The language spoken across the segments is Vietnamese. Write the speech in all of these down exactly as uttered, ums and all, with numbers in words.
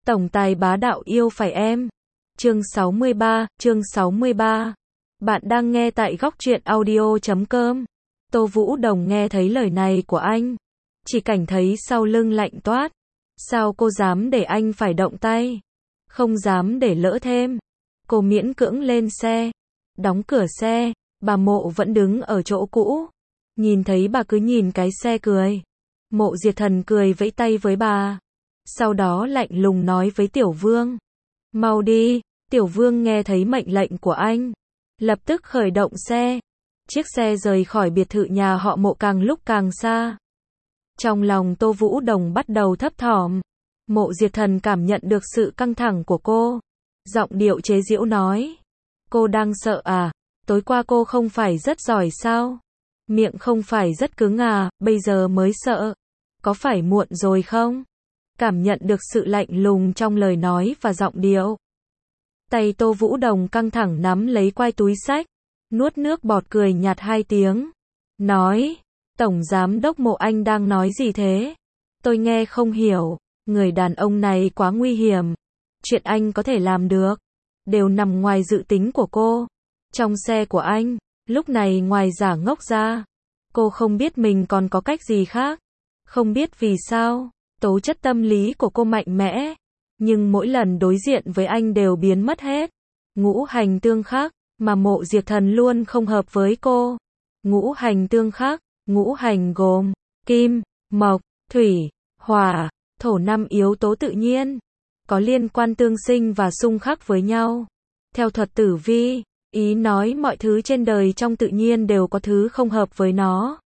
Tổng tài bá đạo yêu phải em. Chương sáu mươi ba, chương sáu mươi ba. Bạn đang nghe tại góc truyện audio chấm com. Tô Vũ Đồng nghe thấy lời này của anh, chỉ cảm thấy sau lưng lạnh toát. Sao cô dám để anh phải động tay? Không dám để lỡ thêm. Cô miễn cưỡng lên xe, đóng cửa xe, bà Mộ vẫn đứng ở chỗ cũ. Nhìn thấy bà cứ nhìn cái xe cười. Mộ Diệt Thần cười vẫy tay với bà. Sau đó lạnh lùng nói với Tiểu Vương. Mau đi. Tiểu Vương nghe thấy mệnh lệnh của anh, lập tức khởi động xe. Chiếc xe rời khỏi biệt thự nhà họ Mộ càng lúc càng xa. Trong lòng Tô Vũ Đồng bắt đầu thấp thỏm. Mộ Diệt Thần cảm nhận được sự căng thẳng của cô. Giọng điệu chế giễu nói. Cô đang sợ à? Tối qua cô không phải rất giỏi sao? Miệng không phải rất cứng à, bây giờ mới sợ. Có phải muộn rồi không? Cảm nhận được sự lạnh lùng trong lời nói và giọng điệu. Tay Tô Vũ Đồng căng thẳng nắm lấy quai túi xách, nuốt nước bọt cười nhạt hai tiếng. Nói, Tổng Giám đốc Mộ anh đang nói gì thế? Tôi nghe không hiểu, người đàn ông này quá nguy hiểm. Chuyện anh có thể làm được, đều nằm ngoài dự tính của cô. Trong xe của anh, lúc này ngoài giả ngốc ra, cô không biết mình còn có cách gì khác. Không biết vì sao, tố chất tâm lý của cô mạnh mẽ, nhưng mỗi lần đối diện với anh đều biến mất hết. Ngũ hành tương khắc, mà Mộ Diệt Thần luôn không hợp với cô. Ngũ hành tương khắc, ngũ hành gồm kim, mộc, thủy, hỏa, thổ, năm yếu tố tự nhiên, có liên quan tương sinh và xung khắc với nhau. Theo thuật tử vi, ý nói mọi thứ trên đời trong tự nhiên đều có thứ không hợp với nó.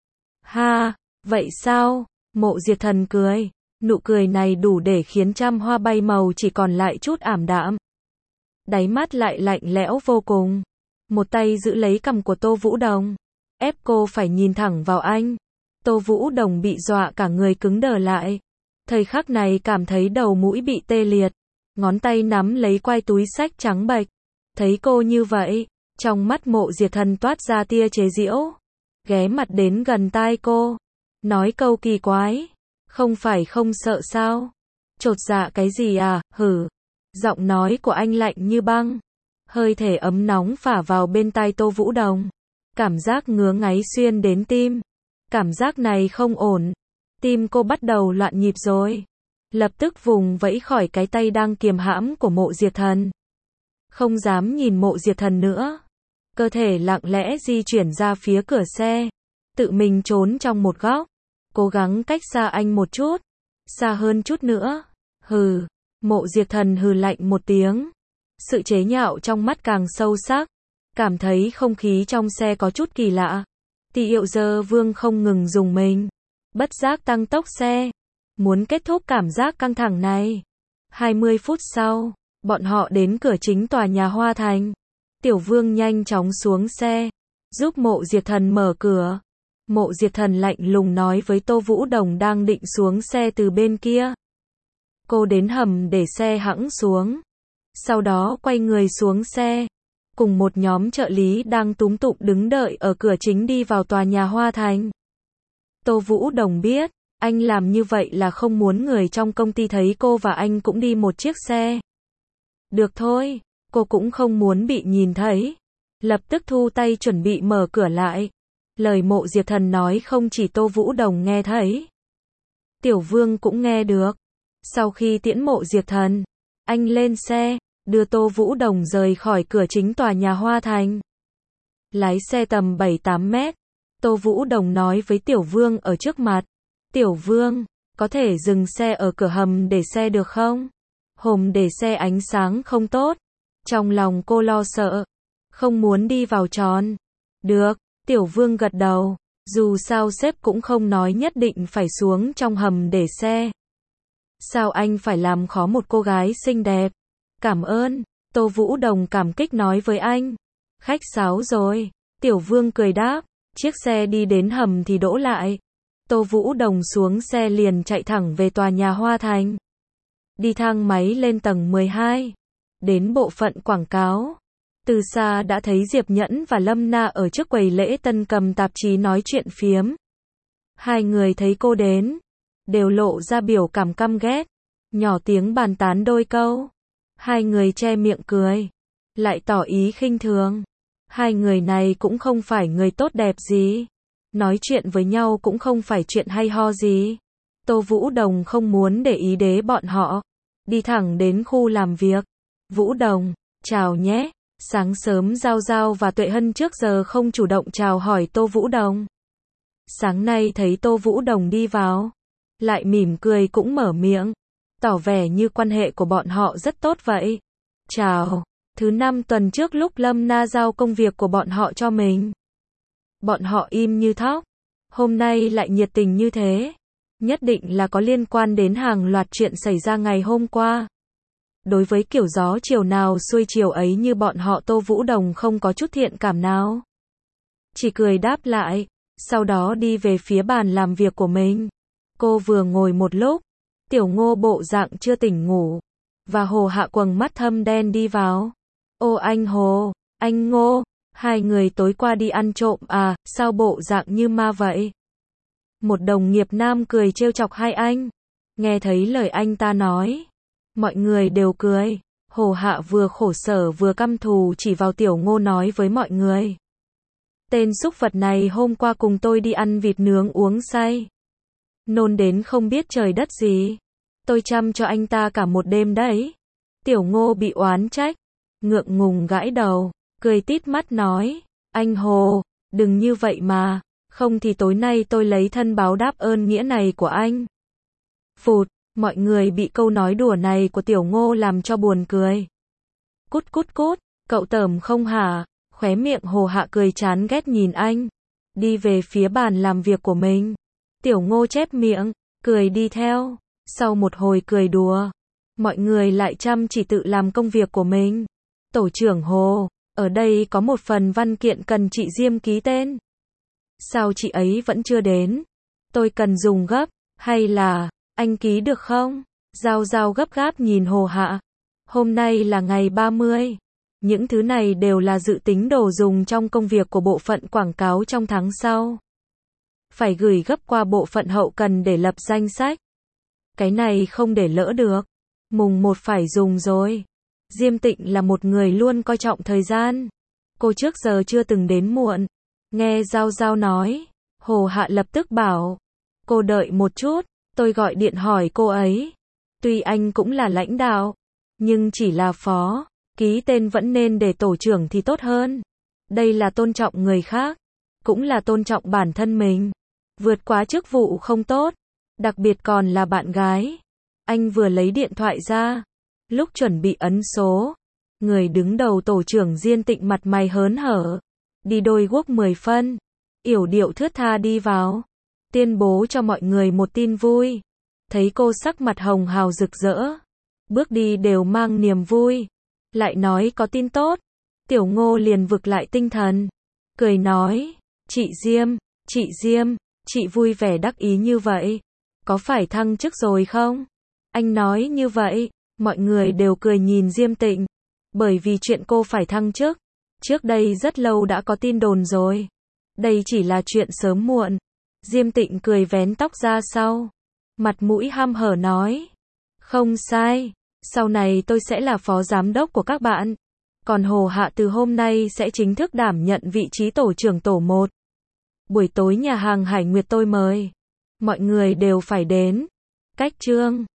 Ha, vậy sao? Mộ Diệt Thần cười. Nụ cười này đủ để khiến trăm hoa bay màu chỉ còn lại chút ảm đạm. Đáy mắt lại lạnh lẽo vô cùng. Một tay giữ lấy cằm của Tô Vũ Đồng, ép cô phải nhìn thẳng vào anh. Tô Vũ Đồng bị dọa cả người cứng đờ lại. Thời khắc này cảm thấy đầu mũi bị tê liệt. Ngón tay nắm lấy quai túi xách trắng bệch. Thấy cô như vậy, trong mắt Mộ Diệt Thần toát ra tia chế giễu. Ghé mặt đến gần tai cô, nói câu kỳ quái. Không phải không sợ sao? Chột dạ cái gì à, hử. Giọng nói của anh lạnh như băng. Hơi thể ấm nóng phả vào bên tai Tô Vũ Đồng. Cảm giác ngứa ngáy xuyên đến tim. Cảm giác này không ổn. Tim cô bắt đầu loạn nhịp rồi. Lập tức vùng vẫy khỏi cái tay đang kiềm hãm của Mộ Diệt Thần. Không dám nhìn Mộ Diệt Thần nữa. Cơ thể lặng lẽ di chuyển ra phía cửa xe. Tự mình trốn trong một góc. Cố gắng cách xa anh một chút. Xa hơn chút nữa. Hừ. Mộ Diệt Thần hừ lạnh một tiếng. Sự chế nhạo trong mắt càng sâu sắc. Cảm thấy không khí trong xe có chút kỳ lạ. Tỷ Hiệu Dơ Vương không ngừng dùng mình. Bất giác tăng tốc xe. Muốn kết thúc cảm giác căng thẳng này. hai mươi phút sau, bọn họ đến cửa chính tòa nhà Hoa Thành. Tiểu Vương nhanh chóng xuống xe, giúp Mộ Diệt Thần mở cửa. Mộ Diệt Thần lạnh lùng nói với Tô Vũ Đồng đang định xuống xe từ bên kia. Cô đến hầm để xe hẵng xuống. Sau đó quay người xuống xe. Cùng một nhóm trợ lý đang túm tụm đứng đợi ở cửa chính đi vào tòa nhà Hoa Thành. Tô Vũ Đồng biết, anh làm như vậy là không muốn người trong công ty thấy cô và anh cũng đi một chiếc xe. Được thôi, cô cũng không muốn bị nhìn thấy. Lập tức thu tay chuẩn bị mở cửa lại. Lời Mộ Diệt Thần nói không chỉ Tô Vũ Đồng nghe thấy. Tiểu Vương cũng nghe được. Sau khi tiễn Mộ Diệt Thần, anh lên xe, đưa Tô Vũ Đồng rời khỏi cửa chính tòa nhà Hoa Thành. Lái xe tầm bảy tám mét. Tô Vũ Đồng nói với Tiểu Vương ở trước mặt. Tiểu Vương, có thể dừng xe ở cửa hầm để xe được không? Hầm để xe ánh sáng không tốt. Trong lòng cô lo sợ. Không muốn đi vào tròn. Được. Tiểu Vương gật đầu. Dù sao sếp cũng không nói nhất định phải xuống trong hầm để xe. Sao anh phải làm khó một cô gái xinh đẹp? Cảm ơn. Tô Vũ Đồng cảm kích nói với anh. Khách sáo rồi. Tiểu Vương cười đáp. Chiếc xe đi đến hầm thì đỗ lại. Tô Vũ Đồng xuống xe liền chạy thẳng về tòa nhà Hoa Thành. Đi thang máy lên tầng mười hai. Đến bộ phận quảng cáo. Từ xa đã thấy Diệp Nhẫn và Lâm Na ở trước quầy lễ tân cầm tạp chí nói chuyện phiếm. Hai người thấy cô đến, đều lộ ra biểu cảm căm ghét. nhỏ tiếng bàn tán đôi câu. Hai người che miệng cười, lại tỏ ý khinh thường. Hai người này cũng không phải người tốt đẹp gì. Nói chuyện với nhau cũng không phải chuyện hay ho gì. Tô Vũ Đồng không muốn để ý đến bọn họ. Đi thẳng đến khu làm việc. Vũ Đồng, chào nhé. Sáng sớm Giao Giao và Tuệ Hân trước giờ không chủ động chào hỏi Tô Vũ Đồng. Sáng nay thấy Tô Vũ Đồng đi vào, lại mỉm cười cũng mở miệng, tỏ vẻ như quan hệ của bọn họ rất tốt vậy. Chào. Thứ năm tuần trước lúc Lâm Na giao công việc của bọn họ cho mình, bọn họ im như thóc. Hôm nay lại nhiệt tình như thế. Nhất định là có liên quan đến hàng loạt chuyện xảy ra ngày hôm qua. Đối với kiểu gió chiều nào xuôi chiều ấy như bọn họ, Tô Vũ Đồng không có chút thiện cảm nào. Chỉ cười đáp lại, sau đó đi về phía bàn làm việc của mình. Cô vừa ngồi một lúc, Tiểu Ngô bộ dạng chưa tỉnh ngủ, và Hồ Hạ quầng mắt thâm đen đi vào. Ô anh Hồ, anh Ngô, hai người tối qua đi ăn trộm à, sao bộ dạng như ma vậy? Một đồng nghiệp nam cười trêu chọc hai anh. Nghe thấy lời anh ta nói, mọi người đều cười. Hồ Hạ vừa khổ sở vừa căm thù chỉ vào Tiểu Ngô nói với mọi người. Tên súc vật này hôm qua cùng tôi đi ăn vịt nướng uống say. Nôn đến không biết trời đất gì. Tôi chăm cho anh ta cả một đêm đấy. Tiểu Ngô bị oán trách, ngượng ngùng gãi đầu, cười tít mắt nói, anh Hồ, đừng như vậy mà, không thì tối nay tôi lấy thân báo đáp ơn nghĩa này của anh. Phụt, mọi người bị câu nói đùa này của Tiểu Ngô làm cho buồn cười. Cút cút cút, cậu tởm không hả? Khóe miệng Hồ Hạ cười chán ghét nhìn anh, đi về phía bàn làm việc của mình. Tiểu Ngô chép miệng, cười đi theo. Sau một hồi cười đùa, mọi người lại chăm chỉ tự làm công việc của mình. Tổ trưởng Hồ, ở đây có một phần văn kiện cần chị Diêm ký tên. Sao chị ấy vẫn chưa đến? Tôi cần dùng gấp, hay là anh ký được không? Giao Giao gấp gáp nhìn Hồ Hạ. Hôm nay là ngày ba mươi. Những thứ này đều là dự tính đồ dùng trong công việc của bộ phận quảng cáo trong tháng sau. Phải gửi gấp qua bộ phận hậu cần để lập danh sách. Cái này không để lỡ được. Mùng một phải dùng rồi. Diêm Tịnh là một người luôn coi trọng thời gian. Cô trước giờ chưa từng đến muộn. Nghe Giao Giao nói, Hồ Hạ lập tức bảo, cô đợi một chút, tôi gọi điện hỏi cô ấy. Tuy anh cũng là lãnh đạo, nhưng chỉ là phó, ký tên vẫn nên để tổ trưởng thì tốt hơn. Đây là tôn trọng người khác, cũng là tôn trọng bản thân mình. Vượt quá chức vụ không tốt, đặc biệt còn là bạn gái. Anh vừa lấy điện thoại ra, lúc chuẩn bị ấn số, người đứng đầu tổ trưởng Diên Tịnh mặt mày hớn hở, đi đôi guốc mười phân, yểu điệu thướt tha đi vào, tuyên bố cho mọi người một tin vui. Thấy cô sắc mặt hồng hào rực rỡ, bước đi đều mang niềm vui, lại nói có tin tốt. Tiểu Ngô liền vực lại tinh thần, cười nói, chị Diêm, chị Diêm, chị vui vẻ đắc ý như vậy, có phải thăng chức rồi không? Anh nói như vậy, mọi người đều cười nhìn Diêm Tịnh, bởi vì chuyện cô phải thăng chức, trước đây rất lâu đã có tin đồn rồi. Đây chỉ là chuyện sớm muộn. Diêm Tịnh cười vén tóc ra sau, mặt mũi hăm hở nói, không sai, sau này tôi sẽ là phó giám đốc của các bạn. Còn Hồ Hạ từ hôm nay sẽ chính thức đảm nhận vị trí tổ trưởng tổ một. Buổi tối nhà hàng Hải Nguyệt tôi mời, mọi người đều phải đến. Cách chương